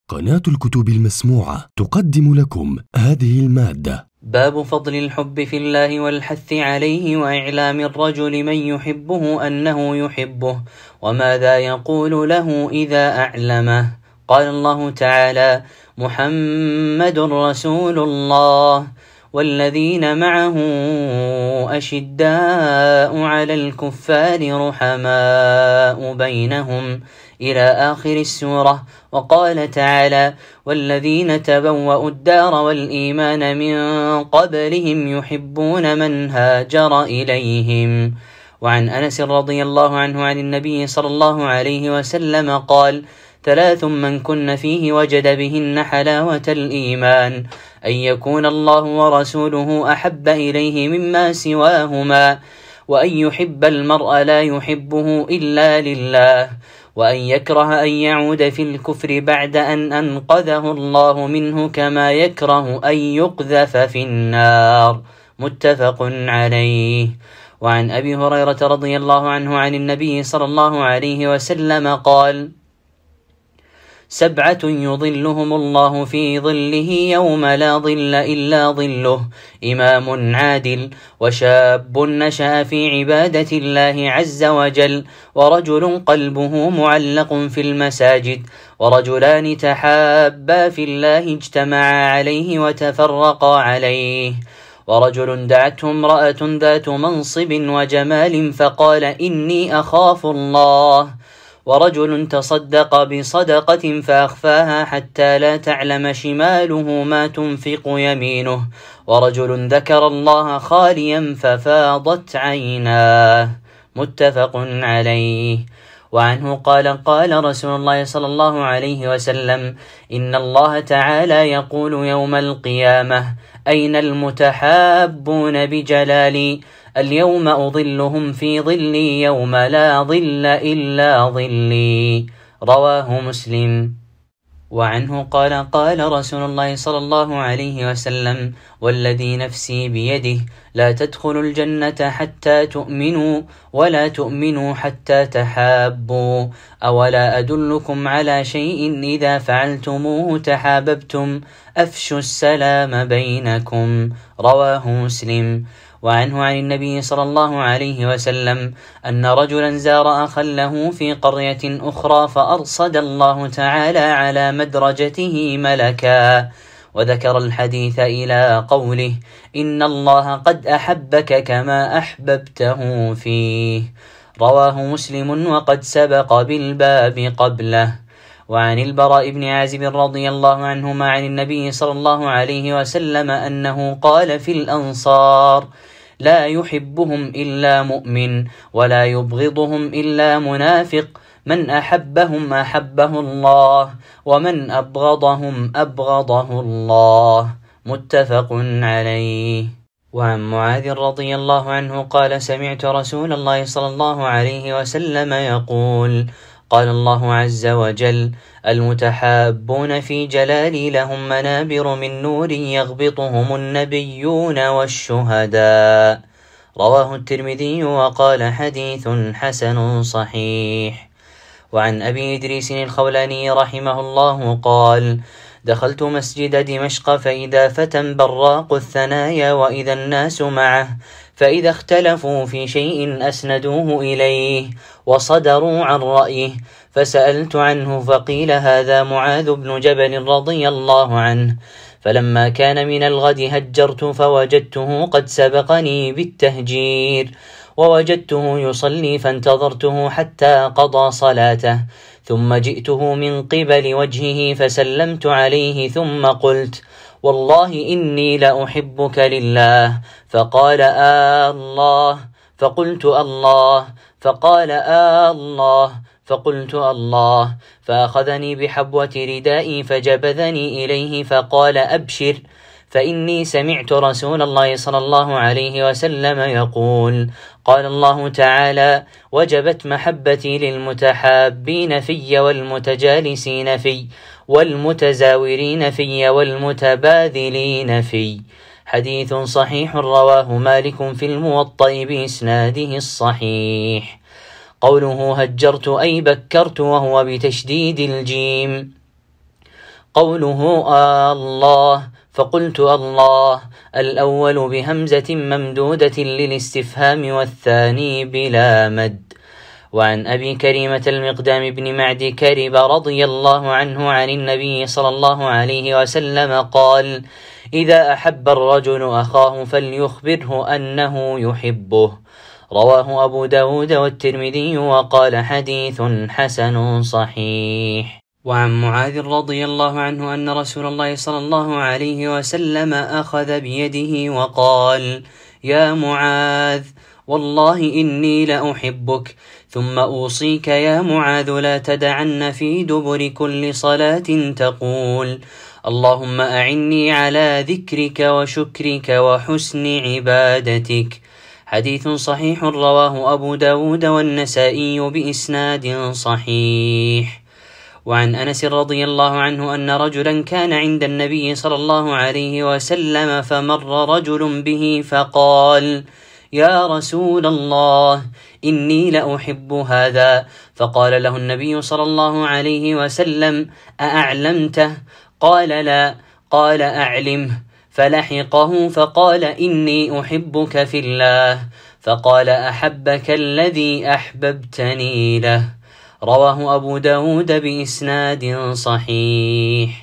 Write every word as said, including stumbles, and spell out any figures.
قناة الكتب المسموعة تقدم لكم هذه المادة. باب فضل الحب في الله والحث عليه وإعلام الرجل من يحبه أنه يحبه وماذا يقول له إذا أعلمه. قال الله تعالى: محمد رسول الله والذين معه أشداء على الكفار رحماء بينهم إلى آخر السورة. وقال تعالى: والذين تبوأوا الدار والإيمان من قبلهم يحبون من هاجر إليهم. وعن أنس رضي الله عنه عن النبي صلى الله عليه وسلم قال: ثلاث من كن فيه وجد بهن حلاوة الإيمان: أن يكون الله ورسوله أحب إليه مما سواهما، وأن يحب المرء لا يحبه إلا لله، وأن يكره أن يعود في الكفر بعد أن أنقذه الله منه كما يكره أن يقذف في النار. متفق عليه. وعن أبي هريرة رضي الله عنه عن النبي صلى الله عليه وسلم قال: سبعة يظلهم الله في ظله يوم لا ظل إلا ظله: إمام عادل، وشاب نشأ في عبادة الله عز وجل، ورجل قلبه معلق في المساجد، ورجلان تحابا في الله اجتمعا عليه وتفرقا عليه، ورجل دعته امرأة ذات منصب وجمال فقال: إني أخاف الله، ورجل تصدق بصدقة فأخفاها حتى لا تعلم شماله ما تنفق يمينه، ورجل ذكر الله خاليا ففاضت عيناه. متفق عليه. وعنه قال: قال رسول الله صلى الله عليه وسلم: إن الله تعالى يقول يوم القيامة: أين المتحابون بجلالي؟ اليوم أظلهم في ظلي يوم لا ظل إلا ظلي. رواه مسلم. وعنه قال: قال رسول الله صلى الله عليه وسلم: والذي نفسي بيده لا تدخلوا الجنة حتى تؤمنوا، ولا تؤمنوا حتى تحابوا. أولا أدلكم على شيء إذا فعلتموه تحاببتم؟ أفشوا السلام بينكم. رواه مسلم. وعنه عن النبي صلى الله عليه وسلم أن رجلا زار أخا له في قرية أخرى فأرصد الله تعالى على مدرجته ملكا، وذكر الحديث إلى قوله: إن الله قد أحبك كما أحببته فيه. رواه مسلم وقد سبق بالباب قبله. وعن البراء بن عازب رضي الله عنهما عن النبي صلى الله عليه وسلم أنه قال في الأنصار: لا يحبهم إلا مؤمن، ولا يبغضهم إلا منافق، من أحبهم أحبه الله، ومن أبغضهم أبغضه الله. متفق عليه. وعن معاذ رضي الله عنه قال: سمعت رسول الله صلى الله عليه وسلم يقول: قال الله عز وجل: المتحابون في جلالي لهم منابر من نور يغبطهم النبيون والشهداء. رواه الترمذي وقال: حديث حسن صحيح. وعن أبي إدريس الخولاني رحمه الله قال: دخلت مسجد دمشق فإذا فتى براق الثنايا وإذا الناس معه، فإذا اختلفوا في شيء أسندوه إليه وصدروا عن رأيه، فسألت عنه فقيل: هذا معاذ بن جبل رضي الله عنه. فلما كان من الغد هجرت فوجدته قد سبقني بالتهجير، ووجدته يصلي فانتظرته حتى قضى صلاته، ثم جئته من قبل وجهه فسلمت عليه ثم قلت: والله إني لأحبك لله. فقال: آه الله. فقلت: الله. فقال: آه الله. فقلت: الله. فأخذني بحبوة ردائي فجبذني إليه فقال: أبشر، فإني سمعت رسول الله صلى الله عليه وسلم يقول: قال الله تعالى: وجبت محبتي للمتحابين في والمتجالسين في والمتزاورين في والمتباذلين في. حديث صحيح رواه مالك في الموطأ بإسناده الصحيح. قوله هجرت أي بكرت، وهو بتشديد الجيم. قوله آه الله، فقلت الله الأول بهمزة ممدودة للاستفهام والثاني بلا مد. وعن أبي كريمة المقدام بن معد كرب رضي الله عنه عن النبي صلى الله عليه وسلم قال: إذا أحب الرجل أخاه فليخبره أنه يحبه. رواه أبو داود والترمذي وقال حديث حسن صحيح. وعن معاذ رضي الله عنه أن رسول الله صلى الله عليه وسلم أخذ بيده وقال: يا معاذ والله إني لأحبك، ثم أوصيك يا معاذ لا تدعن في دبر كل صلاة تقول: اللهم أعني على ذكرك وشكرك وحسن عبادتك. حديث صحيح رواه أبو داود والنسائي بإسناد صحيح. وعن أنس رضي الله عنه أن رجلا كان عند النبي صلى الله عليه وسلم فمر رجل به فقال: يا رسول الله إني لأحب هذا. فقال له النبي صلى الله عليه وسلم: أأعلمته؟ قال لا. قال: أعلمه. فلحقه فقال: إني أحبك في الله. فقال: أحبك الذي أحببتني له. رواه أبو داود بإسناد صحيح.